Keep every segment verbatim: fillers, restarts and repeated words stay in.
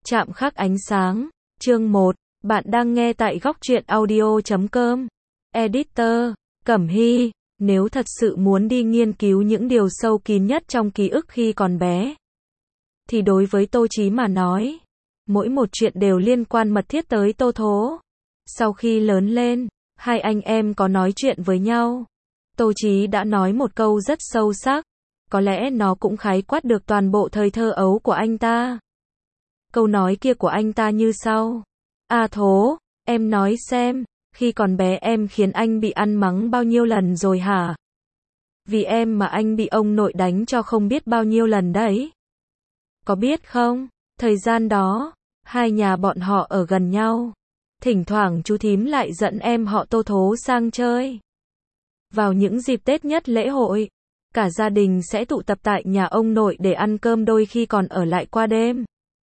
Chạm khắc ánh sáng, chương một, bạn đang nghe tại góc truyện audio chấm com. Editor, Cẩm Hy, nếu thật sự muốn đi nghiên cứu những điều sâu kín nhất trong ký ức khi còn bé, thì đối với Tô Chí mà nói, mỗi một chuyện đều liên quan mật thiết tới Tô Thố. Sau khi lớn lên, hai anh em có nói chuyện với nhau. Tô Chí đã nói một câu rất sâu sắc, có lẽ nó cũng khái quát được toàn bộ thời thơ ấu của anh ta. Câu nói kia của anh ta như sau: "À Thố, em nói xem, khi còn bé em khiến anh bị ăn mắng bao nhiêu lần rồi hả? Vì em mà anh bị ông nội đánh cho không biết bao nhiêu lần đấy. Có biết không, thời gian đó, hai nhà bọn họ ở gần nhau. Thỉnh thoảng chú thím lại dẫn em họ Tô Thố sang chơi. Vào những dịp Tết nhất lễ hội, cả gia đình sẽ tụ tập tại nhà ông nội để ăn cơm, đôi khi còn ở lại qua đêm.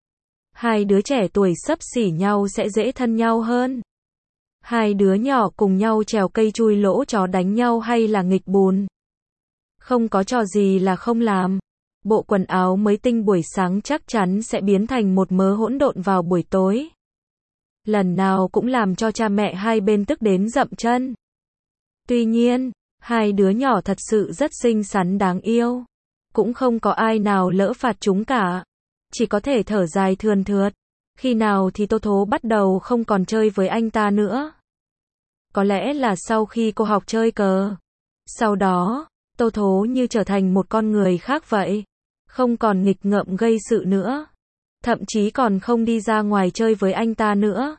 Hai đứa trẻ tuổi xấp xỉ nhau sẽ dễ thân nhau hơn. Hai đứa nhỏ cùng nhau trèo cây chui lỗ chó đánh nhau hay là nghịch bùn. Không có trò gì là không làm. Bộ quần áo mới tinh buổi sáng chắc chắn sẽ biến thành một mớ hỗn độn vào buổi tối. Lần nào cũng làm cho cha mẹ hai bên tức đến dậm chân. Tuy nhiên, hai đứa nhỏ thật sự rất xinh xắn đáng yêu. Cũng không có ai nào lỡ phạt chúng cả. Chỉ có thể thở dài thườn thượt. Khi nào thì Tô Thố bắt đầu không còn chơi với anh ta nữa. Có lẽ là sau khi cô học chơi cờ. Sau đó, Tô Thố như trở thành một con người khác vậy. Không còn nghịch ngợm gây sự nữa. Thậm chí còn không đi ra ngoài chơi với anh ta nữa.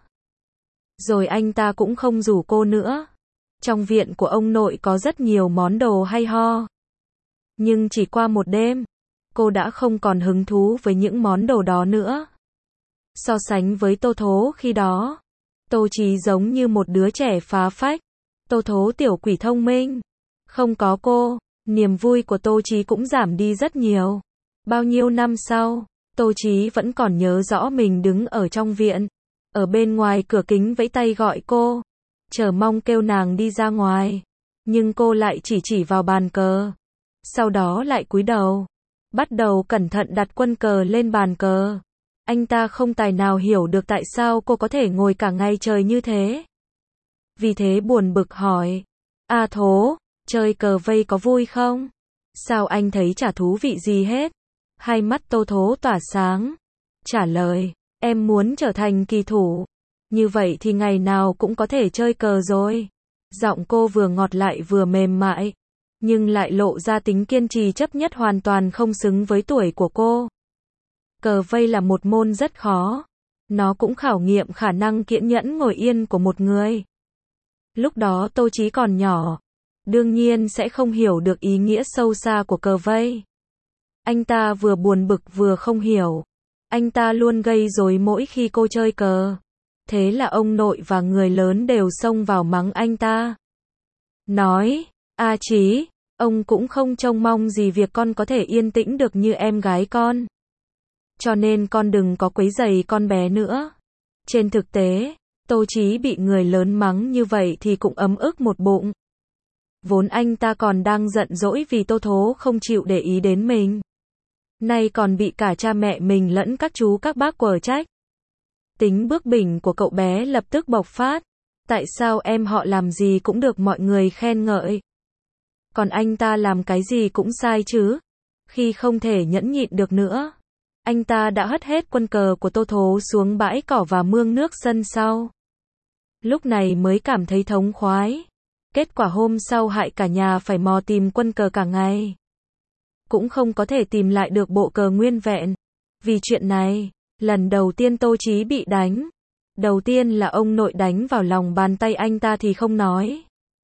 Rồi anh ta cũng không rủ cô nữa. Trong viện của ông nội có rất nhiều món đồ hay ho. Nhưng chỉ qua một đêm, cô đã không còn hứng thú với những món đồ đó nữa. So sánh với Tô Thố khi đó, Tô Chí giống như một đứa trẻ phá phách. Tô Thố tiểu quỷ thông minh. Không có cô, niềm vui của Tô Chí cũng giảm đi rất nhiều. Bao nhiêu năm sau, Tô Chí vẫn còn nhớ rõ mình đứng ở trong viện, ở bên ngoài cửa kính vẫy tay gọi cô, chờ mong kêu nàng đi ra ngoài. Nhưng cô lại chỉ chỉ vào bàn cờ. Sau đó lại cúi đầu, bắt đầu cẩn thận đặt quân cờ lên bàn cờ. Anh ta không tài nào hiểu được tại sao cô có thể ngồi cả ngày trời như thế. Vì thế buồn bực hỏi: "À Thố, chơi cờ vây có vui không? Sao anh thấy chả thú vị gì hết?" Hai mắt Tô Thố tỏa sáng, trả lời: "Em muốn trở thành kỳ thủ. Như vậy thì ngày nào cũng có thể chơi cờ rồi." Giọng cô vừa ngọt lại vừa mềm mại, nhưng lại lộ ra tính kiên trì chấp nhất hoàn toàn không xứng với tuổi của cô. Cờ vây là một môn rất khó. Nó cũng khảo nghiệm khả năng kiên nhẫn ngồi yên của một người. Lúc đó Tô Chí còn nhỏ, đương nhiên sẽ không hiểu được ý nghĩa sâu xa của cờ vây. Anh ta vừa buồn bực vừa không hiểu. Anh ta luôn gây rối mỗi khi cô chơi cờ. Thế là ông nội và người lớn đều xông vào mắng anh ta. Nói: "A Chí, ông cũng không trông mong gì việc con có thể yên tĩnh được như em gái con. Cho nên con đừng có quấy rầy con bé nữa." Trên thực tế, Tô Chí bị người lớn mắng như vậy thì cũng ấm ức một bụng. Vốn anh ta còn đang giận dỗi vì Tô Thố không chịu để ý đến mình. Nay còn bị cả cha mẹ mình lẫn các chú các bác quở trách. Tính bướng bỉnh của cậu bé lập tức bộc phát. Tại sao em họ làm gì cũng được mọi người khen ngợi, còn anh ta làm cái gì cũng sai chứ? Khi không thể nhẫn nhịn được nữa, anh ta đã hất hết quân cờ của Tô Thố xuống bãi cỏ và mương nước sân sau. Lúc này mới cảm thấy thống khoái. Kết quả hôm sau hại cả nhà phải mò tìm quân cờ cả ngày. Cũng không có thể tìm lại được bộ cờ nguyên vẹn. Vì chuyện này, lần đầu tiên Tô Chí bị đánh. Đầu tiên là ông nội đánh vào lòng bàn tay anh ta thì không nói.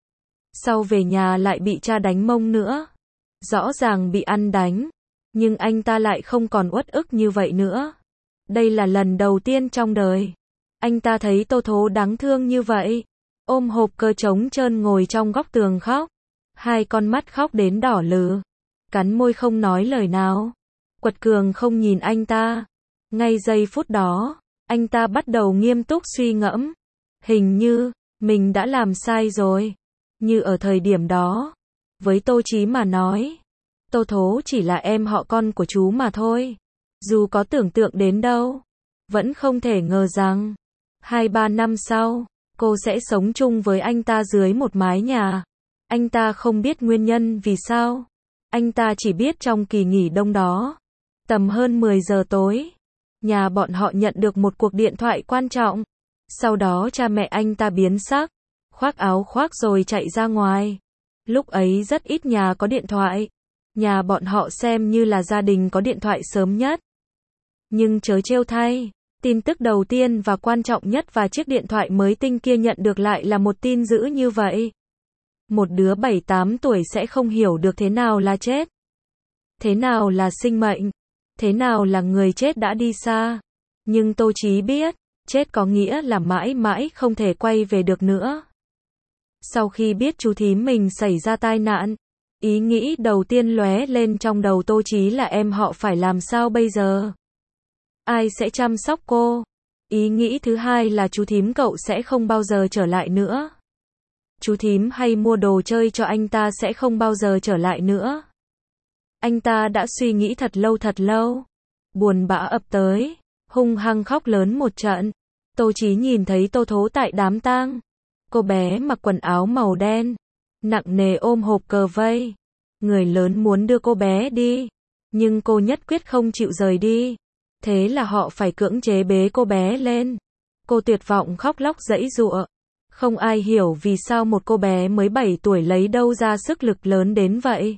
Sau về nhà lại bị cha đánh mông nữa. Rõ ràng bị ăn đánh, nhưng anh ta lại không còn uất ức như vậy nữa. Đây là lần đầu tiên trong đời anh ta thấy Tô Thố đáng thương như vậy. Ôm hộp cờ trống trơn ngồi trong góc tường khóc. Hai con mắt khóc đến đỏ lừ. Cắn môi không nói lời nào. Quật cường không nhìn anh ta. Ngay giây phút đó, anh ta bắt đầu nghiêm túc suy ngẫm. Hình như, mình đã làm sai rồi. Như ở thời điểm đó, với Tô Chí mà nói, Tô Thố chỉ là em họ con của chú mà thôi. Dù có tưởng tượng đến đâu, Vẫn không thể ngờ rằng, hai ba năm sau, cô sẽ sống chung với anh ta dưới một mái nhà. Anh ta không biết nguyên nhân vì sao. Anh ta chỉ biết trong kỳ nghỉ đông đó, tầm hơn mười giờ tối, nhà bọn họ nhận được một cuộc điện thoại quan trọng. Sau đó cha mẹ anh ta biến sắc, khoác áo khoác rồi chạy ra ngoài. Lúc ấy rất ít nhà có điện thoại. Nhà bọn họ xem như là gia đình có điện thoại sớm nhất. Nhưng trớ trêu thay, tin tức đầu tiên và quan trọng nhất và chiếc điện thoại mới tinh kia nhận được lại là một tin dữ như vậy. Một đứa bảy tám tuổi sẽ không hiểu được thế nào là chết, thế nào là sinh mệnh, thế nào là người chết đã đi xa. Nhưng Tô Chí biết, chết có nghĩa là mãi mãi không thể quay về được nữa. Sau khi biết chú thím mình xảy ra tai nạn, ý nghĩ đầu tiên lóe lên trong đầu Tô Chí là em họ phải làm sao bây giờ? Ai sẽ chăm sóc cô? Ý nghĩ thứ hai là chú thím cậu sẽ không bao giờ trở lại nữa. Chú thím hay mua đồ chơi cho anh ta sẽ không bao giờ trở lại nữa. Anh ta đã suy nghĩ thật lâu thật lâu. Buồn bã ập tới, hung hăng khóc lớn một trận. Tô Chí nhìn thấy Tô Thố tại đám tang. Cô bé mặc quần áo màu đen, nặng nề ôm hộp cờ vây. Người lớn muốn đưa cô bé đi, nhưng cô nhất quyết không chịu rời đi. Thế là họ phải cưỡng chế bế cô bé lên. Cô tuyệt vọng khóc lóc giãy giụa. Không ai hiểu vì sao một cô bé mới bảy tuổi lấy đâu ra sức lực lớn đến vậy.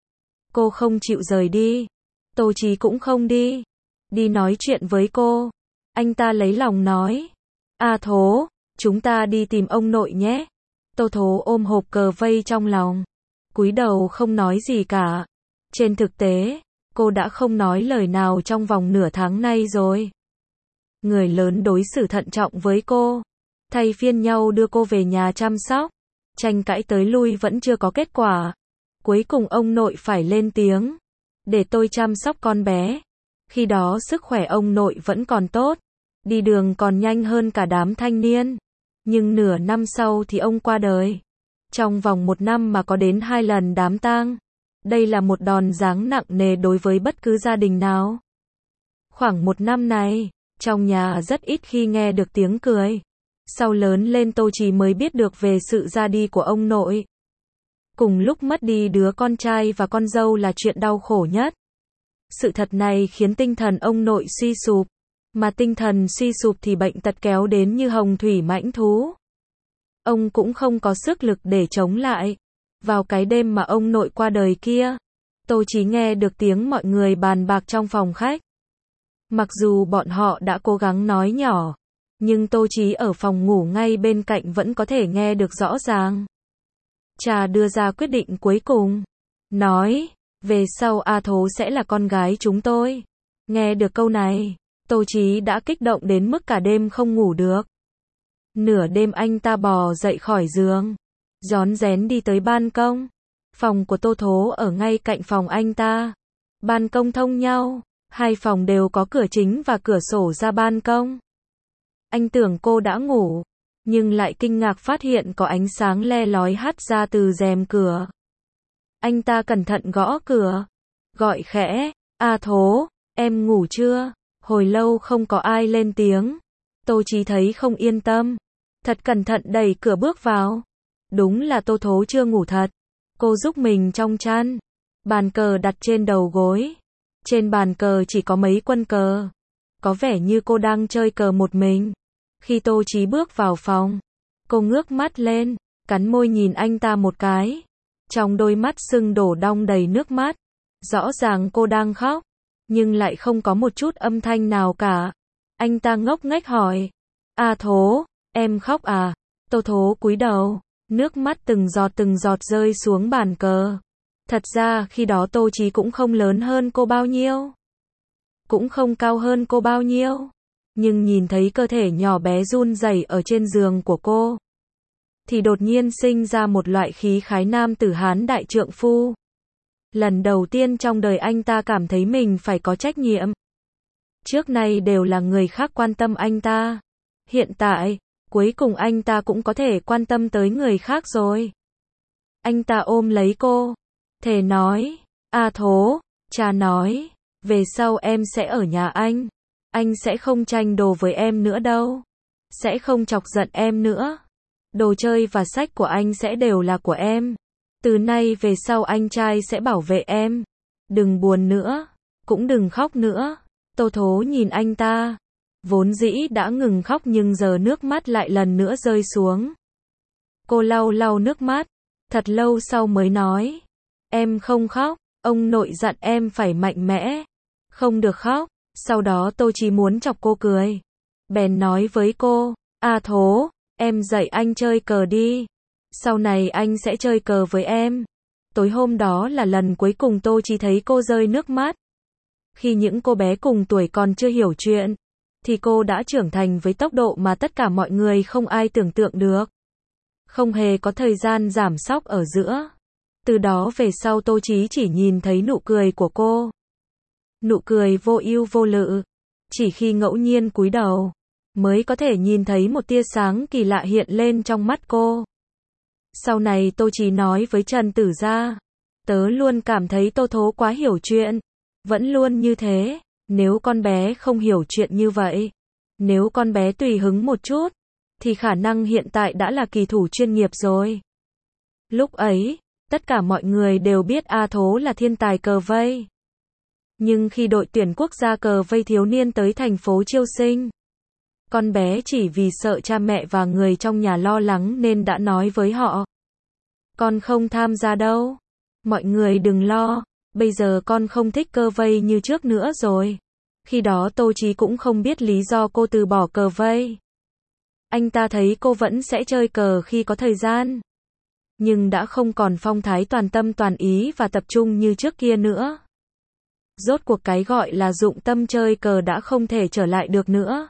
Cô không chịu rời đi. Tô Chí cũng không đi. Đi nói chuyện với cô. Anh ta lấy lòng nói. A Thố, chúng ta đi tìm ông nội nhé. Tô Thố ôm hộp cờ vây trong lòng, cúi đầu không nói gì cả. Trên thực tế, cô đã không nói lời nào trong vòng nửa tháng nay rồi. Người lớn đối xử thận trọng với cô, thay phiên nhau đưa cô về nhà chăm sóc. Tranh cãi tới lui vẫn chưa có kết quả. Cuối cùng ông nội phải lên tiếng. Để tôi chăm sóc con bé. Khi đó sức khỏe ông nội vẫn còn tốt. Đi đường còn nhanh hơn cả đám thanh niên. Nhưng nửa năm sau thì ông qua đời. Trong vòng một năm mà có đến hai lần đám tang. Đây là một đòn giáng nặng nề đối với bất cứ gia đình nào. Khoảng một năm này, trong nhà rất ít khi nghe được tiếng cười. Sau lớn lên Tô Chí mới biết được về sự ra đi của ông nội. Cùng lúc mất đi đứa con trai và con dâu là chuyện đau khổ nhất. Sự thật này khiến tinh thần ông nội suy sụp. Mà tinh thần suy sụp thì bệnh tật kéo đến như hồng thủy mãnh thú. Ông cũng không có sức lực để chống lại. Vào cái đêm mà ông nội qua đời kia, Tô Chí nghe được tiếng mọi người bàn bạc trong phòng khách. Mặc dù bọn họ đã cố gắng nói nhỏ, nhưng Tô Chí ở phòng ngủ ngay bên cạnh vẫn có thể nghe được rõ ràng. Cha đưa ra quyết định cuối cùng. Nói, về sau A Thố sẽ là con gái chúng tôi. Nghe được câu này, Tô Chí đã kích động đến mức cả đêm không ngủ được. Nửa đêm anh ta bò dậy khỏi giường, rón rén đi tới ban công. Phòng của Tô Thố ở ngay cạnh phòng anh ta. Ban công thông nhau, hai phòng đều có cửa chính và cửa sổ ra ban công. Anh tưởng cô đã ngủ, nhưng lại kinh ngạc phát hiện có ánh sáng le lói hắt ra từ rèm cửa. Anh ta cẩn thận gõ cửa, gọi khẽ, A Thố, em ngủ chưa? Hồi lâu không có ai lên tiếng. Tô Chí thấy không yên tâm, thật cẩn thận đẩy cửa bước vào. Đúng là Tô Thố chưa ngủ thật. Cô giúp mình trong chăn. Bàn cờ đặt trên đầu gối. Trên bàn cờ chỉ có mấy quân cờ. Có vẻ như cô đang chơi cờ một mình. Khi Tô Chí bước vào phòng, cô ngước mắt lên, cắn môi nhìn anh ta một cái. Trong đôi mắt sưng đổ đong đầy nước mắt. Rõ ràng cô đang khóc, nhưng lại không có một chút âm thanh nào cả. Anh ta ngốc nghếch hỏi, A Thố, em khóc à? Tô Thố cúi đầu, nước mắt từng giọt từng giọt rơi xuống bàn cờ. Thật ra khi đó Tô Chí cũng không lớn hơn cô bao nhiêu, cũng không cao hơn cô bao nhiêu. Nhưng nhìn thấy cơ thể nhỏ bé run rẩy ở trên giường của cô, thì đột nhiên sinh ra một loại khí khái nam tử Hán đại trượng phu. Lần đầu tiên trong đời anh ta cảm thấy mình phải có trách nhiệm. Trước nay đều là người khác quan tâm anh ta. Hiện tại, cuối cùng anh ta cũng có thể quan tâm tới người khác rồi. Anh ta ôm lấy cô, thề nói, A Thố, cha nói, về sau em sẽ ở nhà anh. Anh sẽ không tranh đồ với em nữa đâu. Sẽ không chọc giận em nữa. Đồ chơi và sách của anh sẽ đều là của em. Từ nay về sau anh trai sẽ bảo vệ em. Đừng buồn nữa. Cũng đừng khóc nữa. Tô Thố nhìn anh ta. Vốn dĩ đã ngừng khóc nhưng giờ nước mắt lại lần nữa rơi xuống. Cô lau lau nước mắt. Thật lâu sau mới nói. Em không khóc. Ông nội dặn em phải mạnh mẽ. Không được khóc. Sau đó Tô Chí muốn chọc cô cười. Bèn nói với cô. A Thố, em dạy anh chơi cờ đi. Sau này anh sẽ chơi cờ với em. Tối hôm đó là lần cuối cùng Tô Chí thấy cô rơi nước mắt. Khi những cô bé cùng tuổi còn chưa hiểu chuyện, thì cô đã trưởng thành với tốc độ mà tất cả mọi người không ai tưởng tượng được. Không hề có thời gian giảm sóc ở giữa. Từ đó về sau Tô Chí chỉ nhìn thấy nụ cười của cô. Nụ cười vô ưu vô lự. Chỉ khi ngẫu nhiên cúi đầu, mới có thể nhìn thấy một tia sáng kỳ lạ hiện lên trong mắt cô. Sau này Tô Chí nói với Trần Tử Gia. Tớ luôn cảm thấy Tô Thố quá hiểu chuyện. Vẫn luôn như thế. Nếu con bé không hiểu chuyện như vậy, nếu con bé tùy hứng một chút, thì khả năng hiện tại đã là kỳ thủ chuyên nghiệp rồi. Lúc ấy, tất cả mọi người đều biết A Thố là thiên tài cờ vây. Nhưng khi đội tuyển quốc gia cờ vây thiếu niên tới thành phố chiêu sinh, con bé chỉ vì sợ cha mẹ và người trong nhà lo lắng nên đã nói với họ. Con không tham gia đâu. Mọi người đừng lo, bây giờ con không thích cờ vây như trước nữa rồi. Khi đó Tô Chí cũng không biết lý do cô từ bỏ cờ vây. Anh ta thấy cô vẫn sẽ chơi cờ khi có thời gian. Nhưng đã không còn phong thái toàn tâm toàn ý và tập trung như trước kia nữa. Rốt cuộc cái gọi là dụng tâm chơi cờ đã không thể trở lại được nữa.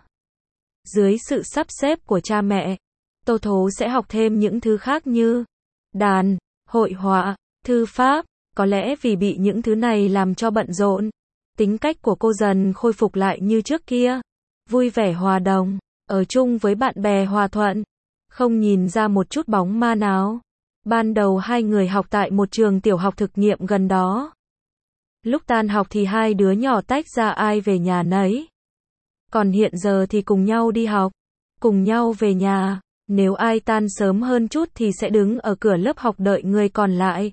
Dưới sự sắp xếp của cha mẹ, Tô Thố sẽ học thêm những thứ khác như đàn, hội họa, thư pháp. Có lẽ vì bị những thứ này làm cho bận rộn, tính cách của cô dần khôi phục lại như trước kia. Vui vẻ hòa đồng, ở chung với bạn bè hòa thuận, không nhìn ra một chút bóng ma nào. Ban đầu hai người học tại một trường tiểu học thực nghiệm gần đó. Lúc tan học thì hai đứa nhỏ tách ra ai về nhà nấy. Còn hiện giờ thì cùng nhau đi học, cùng nhau về nhà. Nếu ai tan sớm hơn chút thì sẽ đứng ở cửa lớp học đợi người còn lại.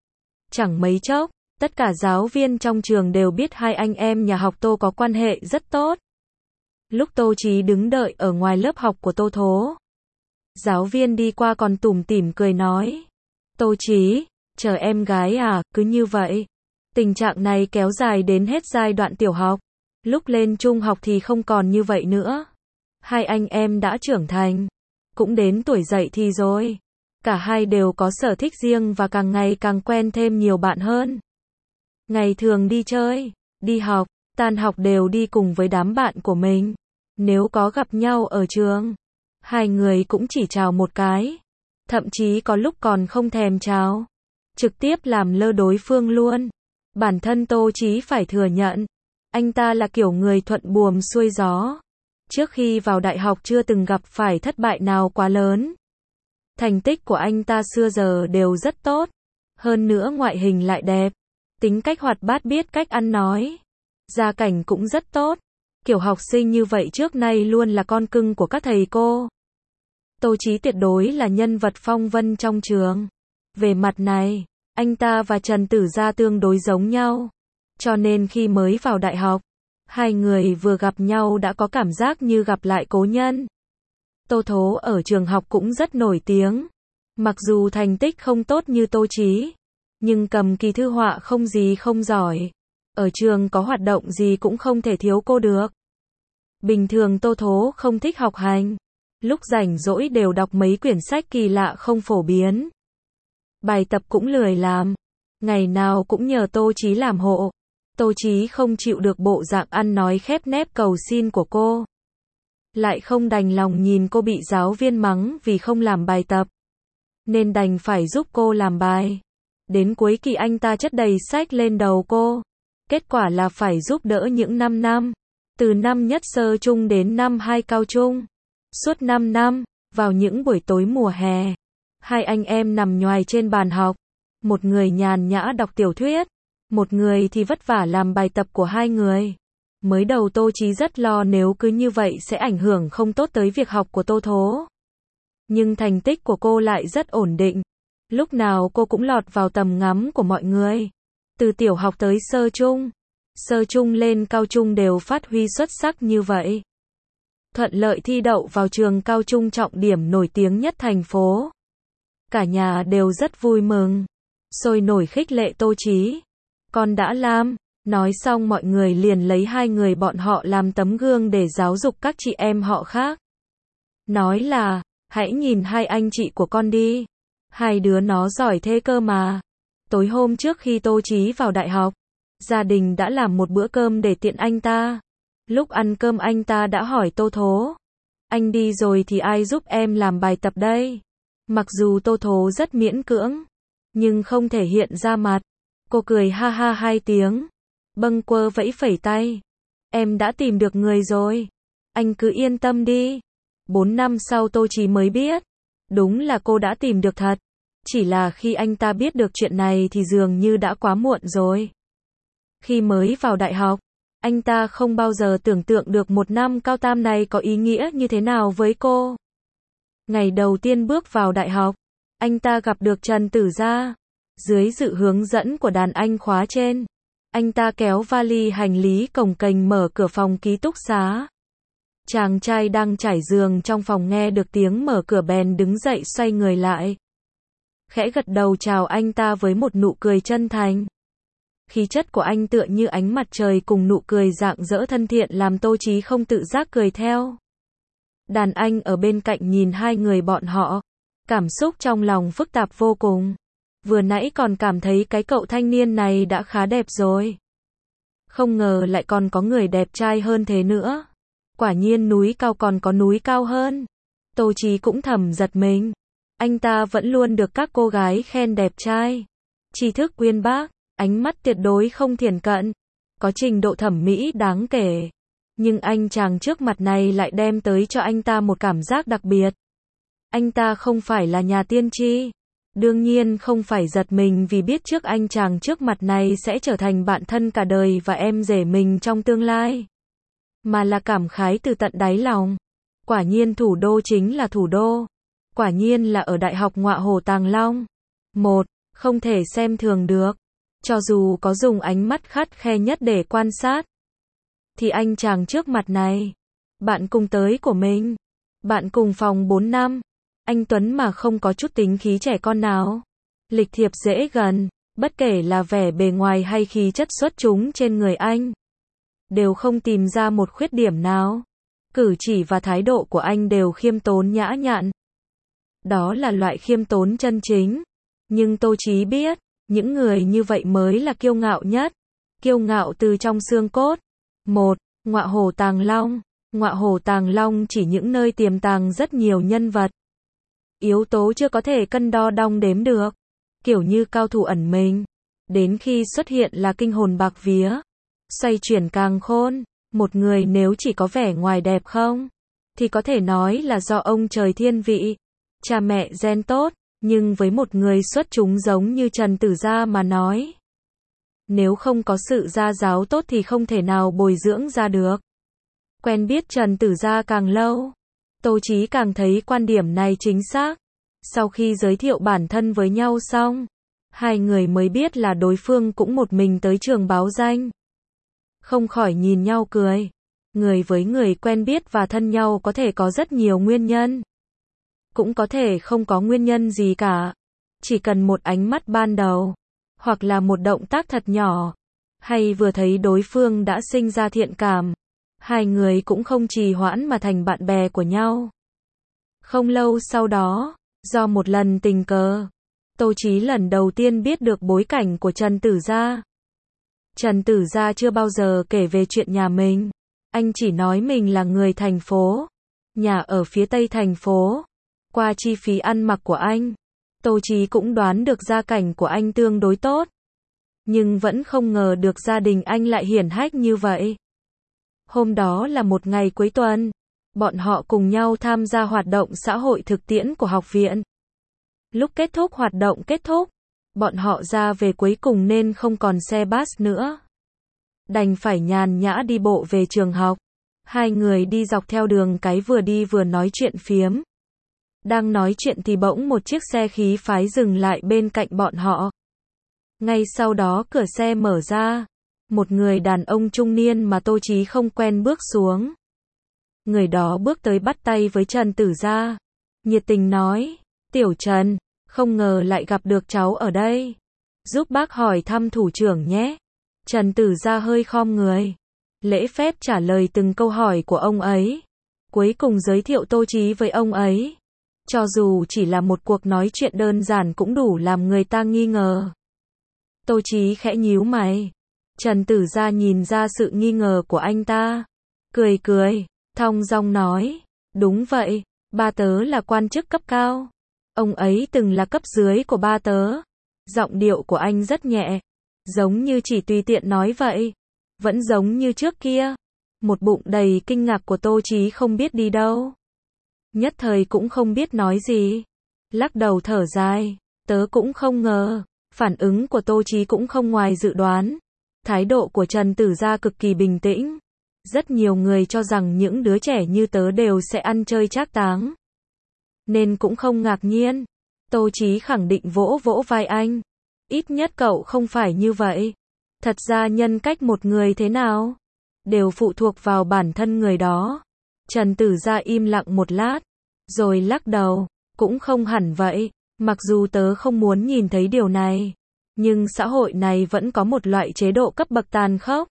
Chẳng mấy chốc, tất cả giáo viên trong trường đều biết hai anh em nhà học Tô có quan hệ rất tốt. Lúc Tô Chí đứng đợi ở ngoài lớp học của Tô Thố, giáo viên đi qua còn tủm tỉm cười nói. Tô Chí, chờ em gái à, cứ như vậy. Tình trạng này kéo dài đến hết giai đoạn tiểu học. Lúc lên trung học thì không còn như vậy nữa. Hai anh em đã trưởng thành, cũng đến tuổi dậy thì rồi. Cả hai đều có sở thích riêng và càng ngày càng quen thêm nhiều bạn hơn. Ngày thường đi chơi, đi học, tan học đều đi cùng với đám bạn của mình. Nếu có gặp nhau ở trường, hai người cũng chỉ chào một cái. Thậm chí có lúc còn không thèm chào. Trực tiếp làm lơ đối phương luôn. Bản thân Tô Chí phải thừa nhận, anh ta là kiểu người thuận buồm xuôi gió. Trước khi vào đại học chưa từng gặp phải thất bại nào quá lớn. Thành tích của anh ta xưa giờ đều rất tốt. Hơn nữa ngoại hình lại đẹp. Tính cách hoạt bát biết cách ăn nói. Gia cảnh cũng rất tốt. Kiểu học sinh như vậy trước nay luôn là con cưng của các thầy cô. Tô Chí tuyệt đối là nhân vật phong vân trong trường. Về mặt này, anh ta và Trần Tử Gia tương đối giống nhau. Cho nên khi mới vào đại học, hai người vừa gặp nhau đã có cảm giác như gặp lại cố nhân. Tô Thố ở trường học cũng rất nổi tiếng. Mặc dù thành tích không tốt như Tô Chí, nhưng cầm kỳ thư họa không gì không giỏi. Ở trường có hoạt động gì cũng không thể thiếu cô được. Bình thường Tô Thố không thích học hành. Lúc rảnh rỗi đều đọc mấy quyển sách kỳ lạ không phổ biến. Bài tập cũng lười làm. Ngày nào cũng nhờ Tô Chí làm hộ. Tô Chí không chịu được bộ dạng ăn nói khép nép cầu xin của cô. Lại không đành lòng nhìn cô bị giáo viên mắng vì không làm bài tập. Nên đành phải giúp cô làm bài. Đến cuối kỳ anh ta chất đầy sách lên đầu cô. Kết quả là phải giúp đỡ những năm năm. Từ năm nhất sơ trung đến năm hai cao trung. Suốt năm năm, vào những buổi tối mùa hè. Hai anh em nằm nhoài trên bàn học. Một người nhàn nhã đọc tiểu thuyết. Một người thì vất vả làm bài tập của hai người. Mới đầu Tô Chí rất lo nếu cứ như vậy sẽ ảnh hưởng không tốt tới việc học của Tô Thố. Nhưng thành tích của cô lại rất ổn định. Lúc nào cô cũng lọt vào tầm ngắm của mọi người. Từ tiểu học tới sơ trung, sơ trung lên cao trung đều phát huy xuất sắc như vậy. Thuận lợi thi đậu vào trường cao trung trọng điểm nổi tiếng nhất thành phố. Cả nhà đều rất vui mừng, sôi nổi khích lệ Tô Chí. Con đã làm. Nói xong mọi người liền lấy hai người bọn họ làm tấm gương để giáo dục các chị em họ khác. Nói là, hãy nhìn hai anh chị của con đi. Hai đứa nó giỏi thế cơ mà. Tối hôm trước khi Tô Chí vào đại học, gia đình đã làm một bữa cơm để tiện anh ta. Lúc ăn cơm anh ta đã hỏi Tô Thố. Anh đi rồi thì ai giúp em làm bài tập đây? Mặc dù Tô Thố rất miễn cưỡng, nhưng không thể hiện ra mặt. Cô cười ha ha hai tiếng. Bâng quơ vẫy phẩy tay. Em đã tìm được người rồi. Anh cứ yên tâm đi. Bốn năm sau Tô Chí mới biết. Đúng là cô đã tìm được thật. Chỉ là khi anh ta biết được chuyện này thì dường như đã quá muộn rồi. Khi mới vào đại học, anh ta không bao giờ tưởng tượng được một năm cao tam này có ý nghĩa như thế nào với cô. Ngày đầu tiên bước vào đại học, anh ta gặp được Trần Tử Gia. Dưới sự hướng dẫn của đàn anh khóa trên, anh ta kéo vali hành lý cồng kềnh mở cửa phòng ký túc xá. Chàng trai đang trải giường trong phòng nghe được tiếng mở cửa bèn đứng dậy xoay người lại. Khẽ gật đầu chào anh ta với một nụ cười chân thành. Khí chất của anh tựa như ánh mặt trời cùng nụ cười rạng rỡ thân thiện làm Tô Chí không tự giác cười theo. Đàn anh ở bên cạnh nhìn hai người bọn họ, cảm xúc trong lòng phức tạp vô cùng. Vừa nãy còn cảm thấy cái cậu thanh niên này đã khá đẹp rồi. Không ngờ lại còn có người đẹp trai hơn thế nữa. Quả nhiên núi cao còn có núi cao hơn. Tô Chí cũng thầm giật mình. Anh ta vẫn luôn được các cô gái khen đẹp trai. Tri thức uyên bác, ánh mắt tuyệt đối không thiển cận. Có trình độ thẩm mỹ đáng kể. Nhưng anh chàng trước mặt này lại đem tới cho anh ta một cảm giác đặc biệt. Anh ta không phải là nhà tiên tri. Đương nhiên không phải giật mình vì biết trước anh chàng trước mặt này sẽ trở thành bạn thân cả đời và em rể mình trong tương lai. Mà là cảm khái từ tận đáy lòng. Quả nhiên thủ đô chính là thủ đô. Quả nhiên là ở Đại học Ngọa Hổ Tàng Long. Một, không thể xem thường được. Cho dù có dùng ánh mắt khắt khe nhất để quan sát. Thì anh chàng trước mặt này. Bạn cùng tới của mình. Bạn cùng phòng bốn năm. Anh Tuấn mà không có chút tính khí trẻ con nào. Lịch thiệp dễ gần. Bất kể là vẻ bề ngoài hay khí chất xuất chúng trên người anh. Đều không tìm ra một khuyết điểm nào. Cử chỉ và thái độ của anh đều khiêm tốn nhã nhặn. Đó là loại khiêm tốn chân chính. Nhưng Tô Chí biết, những người như vậy mới là kiêu ngạo nhất. Kiêu ngạo từ trong xương cốt. Một, Ngọa Hổ Tàng Long. Ngọa Hổ Tàng Long chỉ những nơi tiềm tàng rất nhiều nhân vật. Yếu tố chưa có thể cân đo đong đếm được. Kiểu như cao thủ ẩn mình. Đến khi xuất hiện là kinh hồn bạc vía. Xoay chuyển càng khôn. Một người nếu chỉ có vẻ ngoài đẹp không, thì có thể nói là do ông trời thiên vị. Cha mẹ gen tốt. Nhưng với một người xuất chúng giống như Trần Tử Gia mà nói, nếu không có sự gia giáo tốt thì không thể nào bồi dưỡng ra được. Quen biết Trần Tử Gia càng lâu, Tô Chí càng thấy quan điểm này chính xác. Sau khi giới thiệu bản thân với nhau xong, hai người mới biết là đối phương cũng một mình tới trường báo danh. Không khỏi nhìn nhau cười. Người với người quen biết và thân nhau có thể có rất nhiều nguyên nhân. Cũng có thể không có nguyên nhân gì cả. Chỉ cần một ánh mắt ban đầu, hoặc là một động tác thật nhỏ, hay vừa thấy đối phương đã sinh ra thiện cảm, hai người cũng không trì hoãn mà thành bạn bè của nhau. Không lâu sau đó, do một lần tình cờ, Tô Chí lần đầu tiên biết được bối cảnh của Trần Tử Gia. Trần Tử Gia chưa bao giờ kể về chuyện nhà mình. Anh chỉ nói mình là người thành phố, nhà ở phía tây thành phố. Qua chi phí ăn mặc của anh, Tô Chí cũng đoán được gia cảnh của anh tương đối tốt. Nhưng vẫn không ngờ được gia đình anh lại hiển hách như vậy. Hôm đó là một ngày cuối tuần. Bọn họ cùng nhau tham gia hoạt động xã hội thực tiễn của học viện. Lúc kết thúc hoạt động kết thúc, bọn họ ra về cuối cùng nên không còn xe bus nữa. đành phải nhàn nhã đi bộ về trường học. Hai người đi dọc theo đường cái vừa đi vừa nói chuyện phiếm. Đang nói chuyện thì bỗng một chiếc xe khí phái dừng lại bên cạnh bọn họ. Ngay sau đó cửa xe mở ra. Một người đàn ông trung niên mà Tô Chí không quen bước xuống. Người đó bước tới bắt tay với Trần Tử Gia. Nhiệt tình nói, Tiểu Trần, không ngờ lại gặp được cháu ở đây. Giúp bác hỏi thăm thủ trưởng nhé. Trần Tử Gia hơi khom người. Lễ phép trả lời từng câu hỏi của ông ấy. Cuối cùng giới thiệu Tô Chí với ông ấy. Cho dù chỉ là một cuộc nói chuyện đơn giản cũng đủ làm người ta nghi ngờ. Tô Chí khẽ nhíu mày. Trần Tử Gia nhìn ra sự nghi ngờ của anh ta. Cười cười, thong dong nói. Đúng vậy, ba tớ là quan chức cấp cao. Ông ấy từng là cấp dưới của ba tớ. Giọng điệu của anh rất nhẹ. Giống như chỉ tùy tiện nói vậy. Vẫn giống như trước kia. Một bụng đầy kinh ngạc của Tô Chí không biết đi đâu. Nhất thời cũng không biết nói gì. Lắc đầu thở dài. Tớ cũng không ngờ. Phản ứng của Tô Chí cũng không ngoài dự đoán. Thái độ của Trần Tử Gia cực kỳ bình tĩnh. Rất nhiều người cho rằng những đứa trẻ như tớ đều sẽ ăn chơi trác táng. Nên cũng không ngạc nhiên. Tô Chí khẳng định vỗ vỗ vai anh. Ít nhất cậu không phải như vậy. Thật ra nhân cách một người thế nào? Đều phụ thuộc vào bản thân người đó. Trần Tử Gia im lặng một lát. Rồi lắc đầu. Cũng không hẳn vậy. Mặc dù tớ không muốn nhìn thấy điều này. Nhưng xã hội này vẫn có một loại chế độ cấp bậc tàn khốc.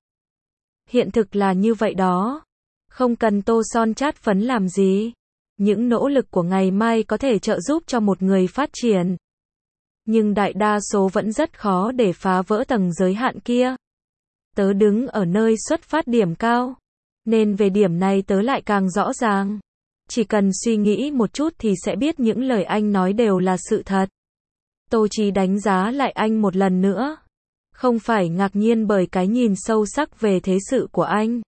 Hiện thực là như vậy đó. Không cần tô son chát phấn làm gì. Những nỗ lực của ngày mai có thể trợ giúp cho một người phát triển. Nhưng đại đa số vẫn rất khó để phá vỡ tầng giới hạn kia. Tớ đứng ở nơi xuất phát điểm cao. Nên về điểm này tớ lại càng rõ ràng. Chỉ cần suy nghĩ một chút thì sẽ biết những lời anh nói đều là sự thật. Tô Chí đánh giá lại anh một lần nữa. Không phải ngạc nhiên bởi cái nhìn sâu sắc về thế sự của anh.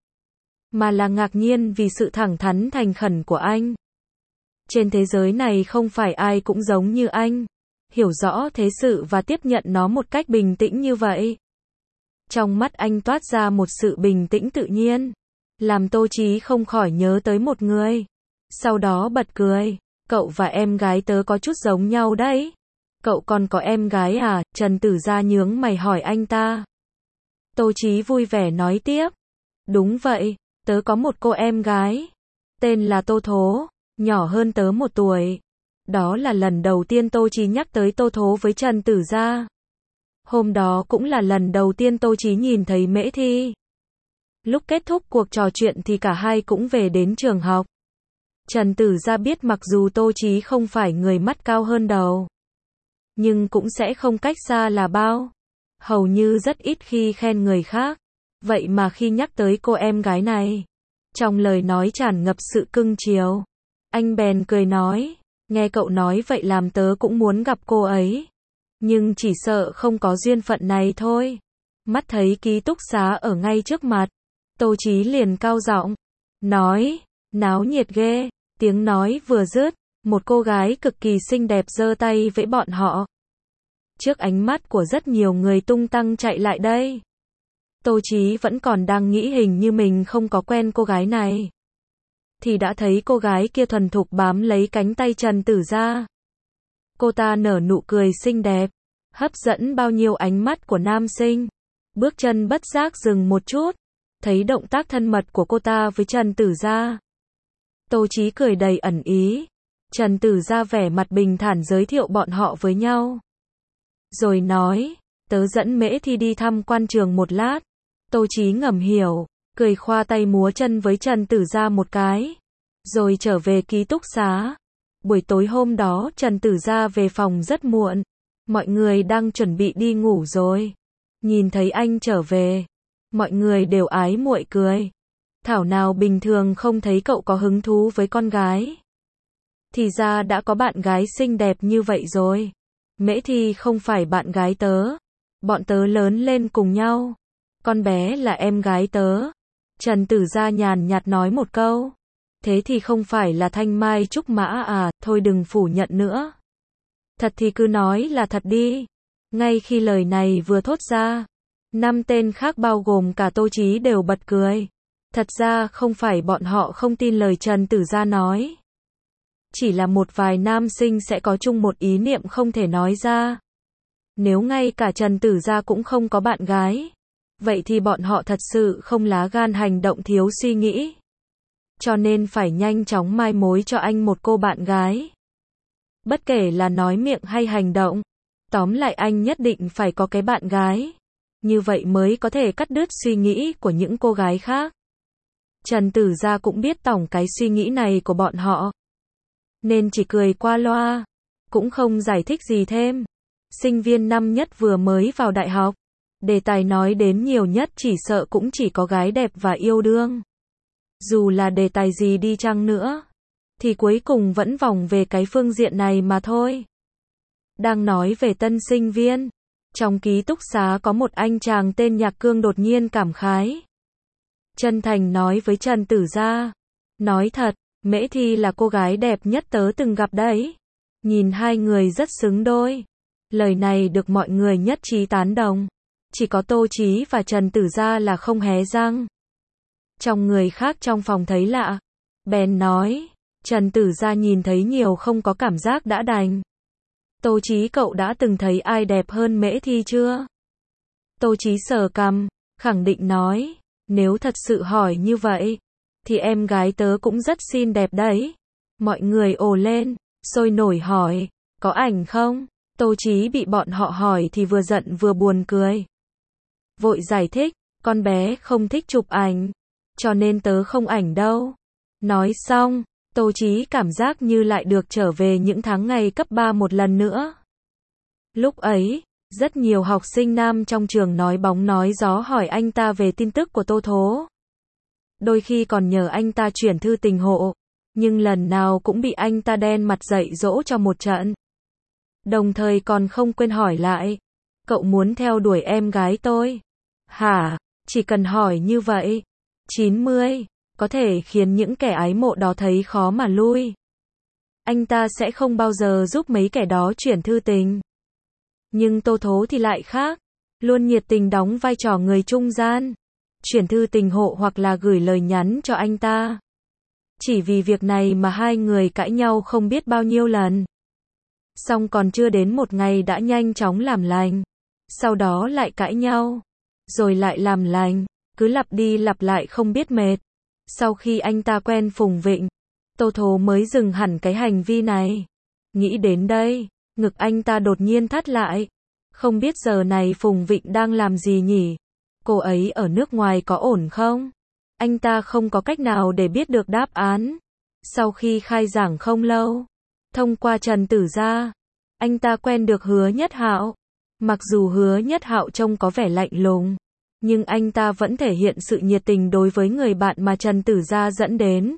Mà là ngạc nhiên vì sự thẳng thắn thành khẩn của anh. Trên thế giới này không phải ai cũng giống như anh. Hiểu rõ thế sự và tiếp nhận nó một cách bình tĩnh như vậy. Trong mắt anh toát ra một sự bình tĩnh tự nhiên. Làm Tô Chí không khỏi nhớ tới một người. Sau đó bật cười. Cậu và em gái tớ có chút giống nhau đấy. Cậu còn có em gái à? Trần Tử Gia nhướng mày hỏi anh ta. Tô Chí vui vẻ nói tiếp. Đúng vậy, tớ có một cô em gái. Tên là Tô Thố, nhỏ hơn tớ một tuổi. Đó là lần đầu tiên Tô Chí nhắc tới Tô Thố với Trần Tử Gia. Hôm đó cũng là lần đầu tiên Tô Chí nhìn thấy Mễ Thi. Lúc kết thúc cuộc trò chuyện thì cả hai cũng về đến trường học. Trần Tử Gia biết mặc dù Tô Chí không phải người mắt cao hơn đầu. Nhưng cũng sẽ không cách xa là bao. Hầu như rất ít khi khen người khác. Vậy mà khi nhắc tới cô em gái này, trong lời nói tràn ngập sự cưng chiều. Anh bèn cười nói, nghe cậu nói vậy làm tớ cũng muốn gặp cô ấy. Nhưng chỉ sợ không có duyên phận này thôi. Mắt thấy ký túc xá ở ngay trước mặt. Tô Chí liền cao giọng, nói, náo nhiệt ghê. Tiếng nói vừa dứt, một cô gái cực kỳ xinh đẹp giơ tay vẫy bọn họ. Trước ánh mắt của rất nhiều người tung tăng chạy lại đây. Tô Chí vẫn còn đang nghĩ hình như mình không có quen cô gái này. Thì đã thấy cô gái kia thuần thục bám lấy cánh tay Trần Tử Gia. Cô ta nở nụ cười xinh đẹp, hấp dẫn bao nhiêu ánh mắt của nam sinh. Bước chân bất giác dừng một chút, thấy động tác thân mật của cô ta với Trần Tử Gia. Tô Chí cười đầy ẩn ý. Trần Tử Gia vẻ mặt bình thản giới thiệu bọn họ với nhau. Rồi nói, tớ dẫn Mễ Thi đi thăm quan trường một lát. Tô Chí ngầm hiểu, cười khoa tay múa chân với Trần Tử Gia một cái. Rồi trở về ký túc xá. Buổi tối hôm đó Trần Tử Gia về phòng rất muộn. Mọi người đang chuẩn bị đi ngủ rồi. Nhìn thấy anh trở về. Mọi người đều ái muội cười. Thảo nào bình thường không thấy cậu có hứng thú với con gái. Thì ra đã có bạn gái xinh đẹp như vậy rồi. Mễ Thi không phải bạn gái tớ. Bọn tớ lớn lên cùng nhau. Con bé là em gái tớ. Trần Tử Gia nhàn nhạt nói một câu. Thế thì không phải là Thanh Mai Trúc Mã à, thôi đừng phủ nhận nữa. Thật thì cứ nói là thật đi. Ngay khi lời này vừa thốt ra, Năm tên khác bao gồm cả Tô Chí đều bật cười. Thật ra không phải bọn họ không tin lời Trần Tử Gia nói. Chỉ là một vài nam sinh sẽ có chung một ý niệm không thể nói ra. Nếu ngay cả Trần Tử Gia cũng không có bạn gái, vậy thì bọn họ thật sự không lá gan hành động thiếu suy nghĩ. Cho nên phải nhanh chóng mai mối cho anh một cô bạn gái. Bất kể là nói miệng hay hành động, tóm lại anh nhất định phải có cái bạn gái. Như vậy mới có thể cắt đứt suy nghĩ của những cô gái khác. Trần Tử Gia cũng biết tổng cái suy nghĩ này của bọn họ, nên chỉ cười qua loa, cũng không giải thích gì thêm. Sinh viên năm nhất vừa mới vào đại học, đề tài nói đến nhiều nhất chỉ sợ cũng chỉ có gái đẹp và yêu đương. Dù là đề tài gì đi chăng nữa, thì cuối cùng vẫn vòng về cái phương diện này mà thôi. Đang nói về tân sinh viên, trong ký túc xá có một anh chàng tên Nhạc Cương đột nhiên cảm khái. Chân thành nói với Trần Tử Gia, nói thật, Mễ Thi là cô gái đẹp nhất tớ từng gặp đấy. Nhìn hai người rất xứng đôi. Lời này được mọi người nhất trí tán đồng. Chỉ có Tô Chí và Trần Tử Gia là không hé răng. Trong người khác trong phòng thấy lạ, bèn nói, Trần Tử Gia nhìn thấy nhiều không có cảm giác đã đành. Tô Chí cậu đã từng thấy ai đẹp hơn Mễ Thi chưa? Tô Chí sờ cằm, khẳng định nói, nếu thật sự hỏi như vậy, thì em gái tớ cũng rất xinh đẹp đấy. Mọi người ồ lên, sôi nổi hỏi, có ảnh không? Tô Chí bị bọn họ hỏi thì vừa giận vừa buồn cười. Vội giải thích, con bé không thích chụp ảnh, cho nên tớ không ảnh đâu. Nói xong, Tô Chí cảm giác như lại được trở về những tháng ngày cấp ba một lần nữa. Lúc ấy, rất nhiều học sinh nam trong trường nói bóng nói gió hỏi anh ta về tin tức của Tô Thố. Đôi khi còn nhờ anh ta chuyển thư tình hộ, nhưng lần nào cũng bị anh ta đen mặt dạy dỗ cho một trận. Đồng thời còn không quên hỏi lại, cậu muốn theo đuổi em gái tôi? Hả? Chỉ cần hỏi như vậy, chín mươi, có thể khiến những kẻ ái mộ đó thấy khó mà lui. Anh ta sẽ không bao giờ giúp mấy kẻ đó chuyển thư tình. Nhưng Tô Thố thì lại khác, luôn nhiệt tình đóng vai trò người trung gian, chuyển thư tình hộ hoặc là gửi lời nhắn cho anh ta. Chỉ vì việc này mà hai người cãi nhau không biết bao nhiêu lần. Xong còn chưa đến một ngày đã nhanh chóng làm lành. Sau đó lại cãi nhau. Rồi lại làm lành. Cứ lặp đi lặp lại không biết mệt. Sau khi anh ta quen Phùng Vịnh, Tô Thố mới dừng hẳn cái hành vi này. Nghĩ đến đây, ngực anh ta đột nhiên thắt lại. Không biết giờ này Phùng Vịnh đang làm gì nhỉ? Cô ấy ở nước ngoài có ổn không? Anh ta không có cách nào để biết được đáp án. Sau khi khai giảng không lâu, thông qua Trần Tử Gia, anh ta quen được Hứa Nhất Hạo. Mặc dù Hứa Nhất Hạo trông có vẻ lạnh lùng, nhưng anh ta vẫn thể hiện sự nhiệt tình đối với người bạn mà Trần Tử Gia dẫn đến.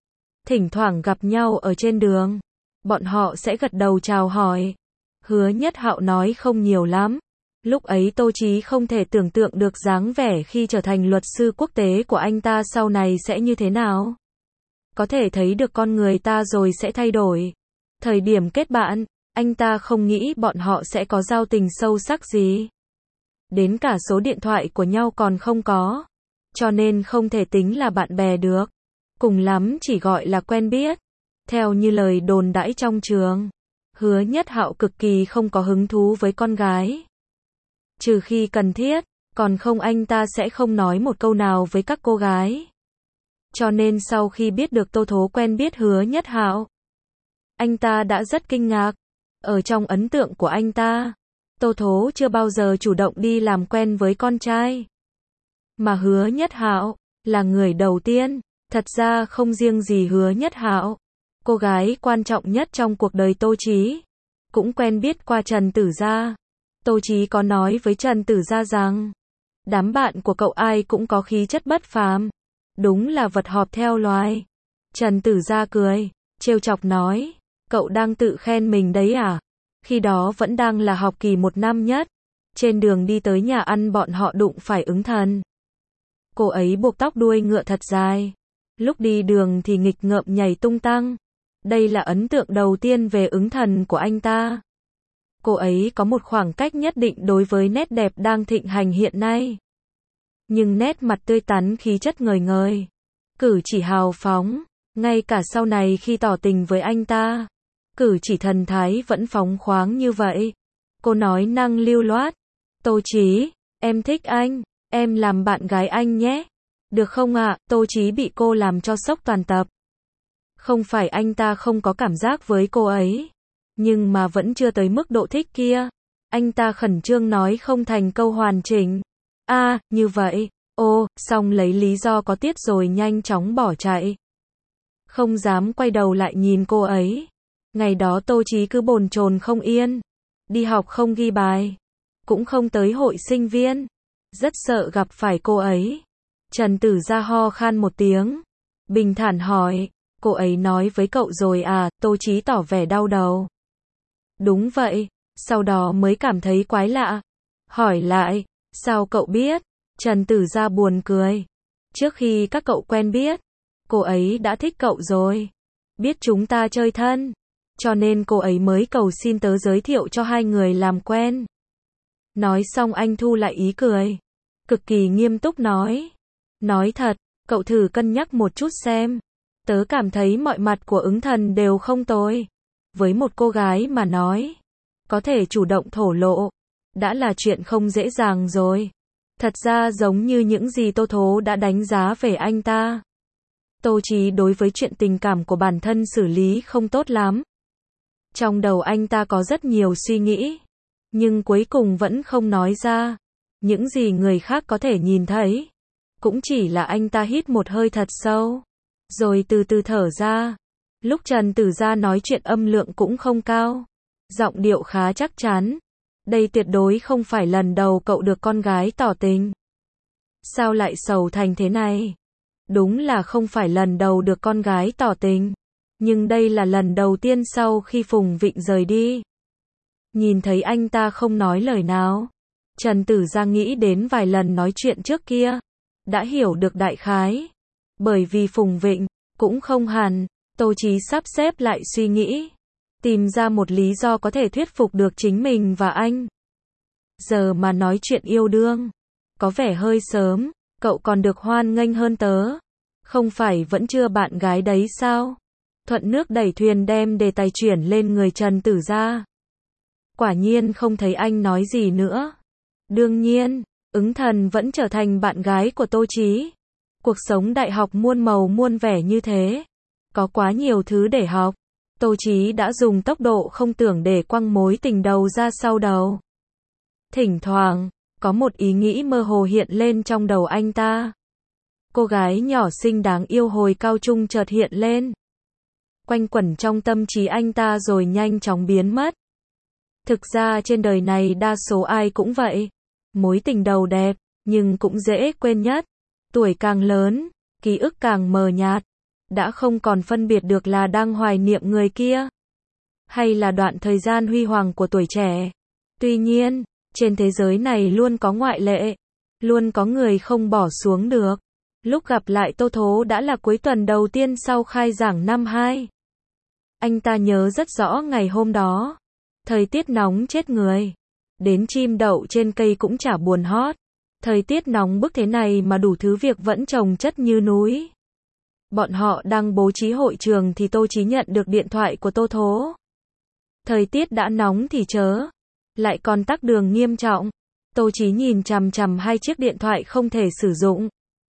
Thỉnh thoảng gặp nhau ở trên đường, bọn họ sẽ gật đầu chào hỏi. Hứa Nhất Hạo nói không nhiều lắm. Lúc ấy Tô Chí không thể tưởng tượng được dáng vẻ khi trở thành luật sư quốc tế của anh ta sau này sẽ như thế nào. Có thể thấy được con người ta rồi sẽ thay đổi. Thời điểm kết bạn, anh ta không nghĩ bọn họ sẽ có giao tình sâu sắc gì. Đến cả số điện thoại của nhau còn không có. Cho nên không thể tính là bạn bè được. Cùng lắm chỉ gọi là quen biết. Theo như lời đồn đãi trong trường, Hứa Nhất Hạo cực kỳ không có hứng thú với con gái. Trừ khi cần thiết, còn không anh ta sẽ không nói một câu nào với các cô gái. Cho nên sau khi biết được Tô Thố quen biết Hứa Nhất Hạo, anh ta đã rất kinh ngạc. Ở trong ấn tượng của anh ta, Tô Thố chưa bao giờ chủ động đi làm quen với con trai. Mà Hứa Nhất Hạo là người đầu tiên. Thật ra không riêng gì Hứa Nhất Hạo, cô gái quan trọng nhất trong cuộc đời Tô Chí cũng quen biết qua Trần Tử Gia. Tô Chí có nói với Trần Tử Gia rằng, đám bạn của cậu ai cũng có khí chất bất phàm, đúng là vật họp theo loài. Trần Tử Gia cười, trêu chọc nói, cậu đang tự khen mình đấy à? Khi đó vẫn đang là học kỳ một năm nhất, trên đường đi tới nhà ăn bọn họ đụng phải Ứng Thần. Cô ấy buộc tóc đuôi ngựa thật dài, lúc đi đường thì nghịch ngợm nhảy tung tăng. Đây là ấn tượng đầu tiên về Ứng Thần của anh ta. Cô ấy có một khoảng cách nhất định đối với nét đẹp đang thịnh hành hiện nay. Nhưng nét mặt tươi tắn khí chất ngời ngời, cử chỉ hào phóng, ngay cả sau này khi tỏ tình với anh ta, cử chỉ thần thái vẫn phóng khoáng như vậy. Cô nói năng lưu loát, Tô Chí, em thích anh, em làm bạn gái anh nhé. Được không ạ? Tô Chí bị cô làm cho sốc toàn tập. Không phải anh ta không có cảm giác với cô ấy, nhưng mà vẫn chưa tới mức độ thích kia. Anh ta khẩn trương nói không thành câu hoàn chỉnh. A, à, như vậy. Ô, xong lấy lý do có tiết rồi nhanh chóng bỏ chạy. Không dám quay đầu lại nhìn cô ấy. Ngày đó Tô Chí cứ bồn chồn không yên. Đi học không ghi bài, cũng không tới hội sinh viên. Rất sợ gặp phải cô ấy. Trần Tử Gia ho khan một tiếng. Bình thản hỏi, cô ấy nói với cậu rồi à? Tô Chí tỏ vẻ đau đầu. Đúng vậy, sau đó mới cảm thấy quái lạ. Hỏi lại, sao cậu biết? Trần Tử Gia buồn cười. Trước khi các cậu quen biết, cô ấy đã thích cậu rồi. Biết chúng ta chơi thân, cho nên cô ấy mới cầu xin tớ giới thiệu cho hai người làm quen. Nói xong anh thu lại ý cười. Cực kỳ nghiêm túc nói. Nói thật, cậu thử cân nhắc một chút xem. Tớ cảm thấy mọi mặt của ứng thần đều không tồi. Với một cô gái mà nói, có thể chủ động thổ lộ, đã là chuyện không dễ dàng rồi. Thật ra giống như những gì Tô Thố đã đánh giá về anh ta. Tô Chí đối với chuyện tình cảm của bản thân xử lý không tốt lắm. Trong đầu anh ta có rất nhiều suy nghĩ, nhưng cuối cùng vẫn không nói ra. Những gì người khác có thể nhìn thấy, cũng chỉ là anh ta hít một hơi thật sâu, rồi từ từ thở ra. Lúc Trần Tử Gia nói chuyện âm lượng cũng không cao, giọng điệu khá chắc chắn. Đây tuyệt đối không phải lần đầu cậu được con gái tỏ tình. Sao lại sầu thành thế này? Đúng là không phải lần đầu được con gái tỏ tình, nhưng đây là lần đầu tiên sau khi Phùng Vịnh rời đi. Nhìn thấy anh ta không nói lời nào, Trần Tử Gia nghĩ đến vài lần nói chuyện trước kia, đã hiểu được đại khái. Bởi vì Phùng Vịnh, cũng không hẳn. Tô Chí sắp xếp lại suy nghĩ, tìm ra một lý do có thể thuyết phục được chính mình và anh. Giờ mà nói chuyện yêu đương, có vẻ hơi sớm, cậu còn được hoan nghênh hơn tớ. Không phải vẫn chưa bạn gái đấy sao? Thuận nước đẩy thuyền đem đề tài chuyển lên người Trần Tử Gia. Quả nhiên không thấy anh nói gì nữa. Đương nhiên, ứng thần vẫn trở thành bạn gái của Tô Chí. Cuộc sống đại học muôn màu muôn vẻ như thế, có quá nhiều thứ để học. Tô Chí đã dùng tốc độ không tưởng để quăng mối tình đầu ra sau đầu. Thỉnh thoảng, có một ý nghĩ mơ hồ hiện lên trong đầu anh ta. Cô gái nhỏ xinh đáng yêu hồi cao trung chợt hiện lên, quanh quẩn trong tâm trí anh ta rồi nhanh chóng biến mất. Thực ra trên đời này đa số ai cũng vậy. Mối tình đầu đẹp, nhưng cũng dễ quên nhất. Tuổi càng lớn, ký ức càng mờ nhạt. Đã không còn phân biệt được là đang hoài niệm người kia, hay là đoạn thời gian huy hoàng của tuổi trẻ. Tuy nhiên, trên thế giới này luôn có ngoại lệ. Luôn có người không bỏ xuống được. Lúc gặp lại Tô Thố đã là cuối tuần đầu tiên sau khai giảng năm hai. Anh ta nhớ rất rõ ngày hôm đó. Thời tiết nóng chết người. Đến chim đậu trên cây cũng chả buồn hót. Thời tiết nóng bức thế này mà đủ thứ việc vẫn chồng chất như núi. Bọn họ đang bố trí hội trường thì Tô Chí nhận được điện thoại của Tô Thố. Thời tiết đã nóng thì chớ, lại còn tắc đường nghiêm trọng. Tô Chí nhìn chằm chằm hai chiếc điện thoại không thể sử dụng.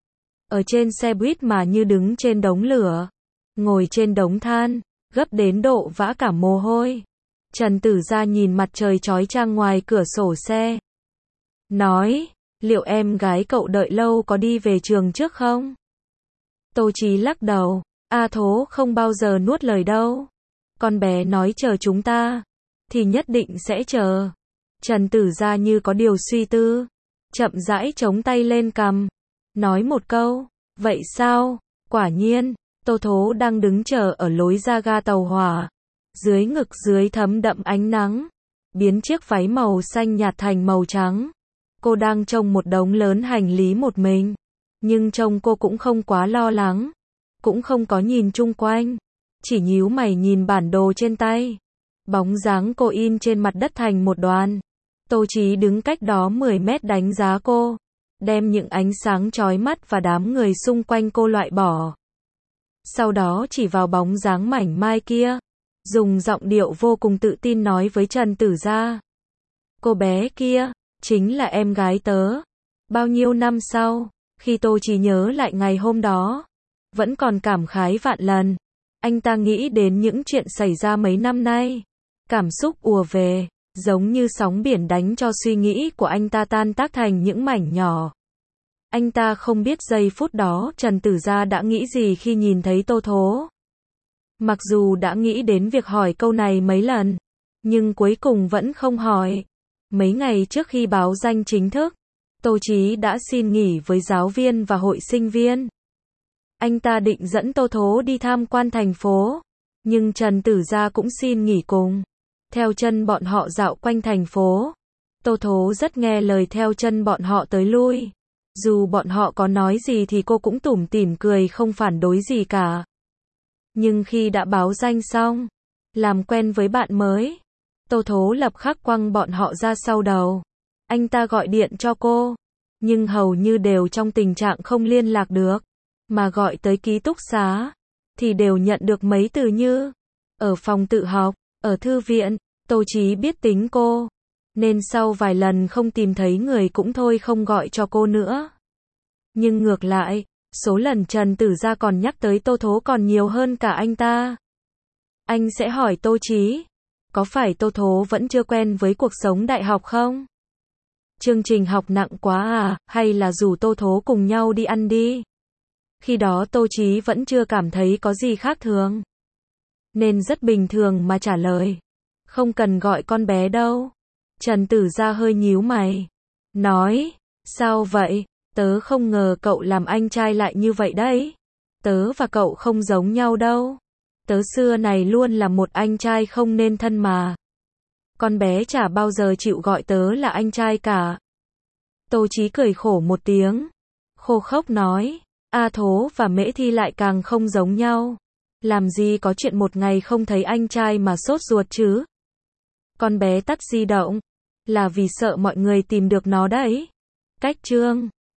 Ở trên xe buýt mà như đứng trên đống lửa, ngồi trên đống than, gấp đến độ vã cả mồ hôi. Trần Tử Gia nhìn mặt trời chói chang ngoài cửa sổ xe. Nói, liệu em gái cậu đợi lâu có đi về trường trước không? Tô Chí lắc đầu, A Thố không bao giờ nuốt lời đâu. Con bé nói chờ chúng ta, thì nhất định sẽ chờ. Trần Tử Gia như có điều suy tư, chậm rãi chống tay lên cằm, nói một câu, vậy sao? Quả nhiên, Tô Thố đang đứng chờ ở lối ra ga tàu hỏa. Dưới ngực dưới thấm đậm ánh nắng, biến chiếc váy màu xanh nhạt thành màu trắng. Cô đang trông một đống lớn hành lý một mình. Nhưng trông cô cũng không quá lo lắng, cũng không có nhìn chung quanh, chỉ nhíu mày nhìn bản đồ trên tay. Bóng dáng cô in trên mặt đất thành một đoàn. Tô Chí đứng cách đó mười mét đánh giá cô, đem những ánh sáng chói mắt và đám người xung quanh cô loại bỏ. Sau đó chỉ vào bóng dáng mảnh mai kia, dùng giọng điệu vô cùng tự tin nói với Trần Tử Gia. Cô bé kia, chính là em gái tớ. Bao nhiêu năm sau, khi Tô Chí nhớ lại ngày hôm đó, vẫn còn cảm khái vạn lần. Anh ta nghĩ đến những chuyện xảy ra mấy năm nay. Cảm xúc ùa về, giống như sóng biển đánh cho suy nghĩ của anh ta tan tác thành những mảnh nhỏ. Anh ta không biết giây phút đó Trần Tử Gia đã nghĩ gì khi nhìn thấy Tô Thố. Mặc dù đã nghĩ đến việc hỏi câu này mấy lần, nhưng cuối cùng vẫn không hỏi. Mấy ngày trước khi báo danh chính thức, Tô Chí đã xin nghỉ với giáo viên và hội sinh viên. Anh ta định dẫn Tô Thố đi tham quan thành phố, nhưng Trần Tử Gia cũng xin nghỉ cùng. Theo chân bọn họ dạo quanh thành phố. Tô Thố rất nghe lời theo chân bọn họ tới lui. Dù bọn họ có nói gì thì cô cũng tủm tỉm cười không phản đối gì cả. Nhưng khi đã báo danh xong, làm quen với bạn mới, Tô Thố lập khắc quăng bọn họ ra sau đầu. Anh ta gọi điện cho cô, nhưng hầu như đều trong tình trạng không liên lạc được. Mà gọi tới ký túc xá, thì đều nhận được mấy từ như ở phòng tự học, ở thư viện. Tô Chí biết tính cô, nên sau vài lần không tìm thấy người cũng thôi không gọi cho cô nữa. Nhưng ngược lại, số lần Trần Tử Gia còn nhắc tới Tô Thố còn nhiều hơn cả anh ta. Anh sẽ hỏi Tô Chí, có phải Tô Thố vẫn chưa quen với cuộc sống đại học không? Chương trình học nặng quá à, hay là rủ Tô Thố cùng nhau đi ăn đi? Khi đó Tô Chí vẫn chưa cảm thấy có gì khác thường, nên rất bình thường mà trả lời. Không cần gọi con bé đâu. Trần Tử Gia hơi nhíu mày, nói, sao vậy? Tớ không ngờ cậu làm anh trai lại như vậy đấy. Tớ và cậu không giống nhau đâu. Tớ xưa này luôn là một anh trai không nên thân mà. Con bé chả bao giờ chịu gọi tớ là anh trai cả. Tô Chí cười khổ một tiếng, khô khốc nói, A Thố và Mễ Thi lại càng không giống nhau. Làm gì có chuyện một ngày không thấy anh trai mà sốt ruột chứ? Con bé tắt di động, là vì sợ mọi người tìm được nó đấy. Cách chương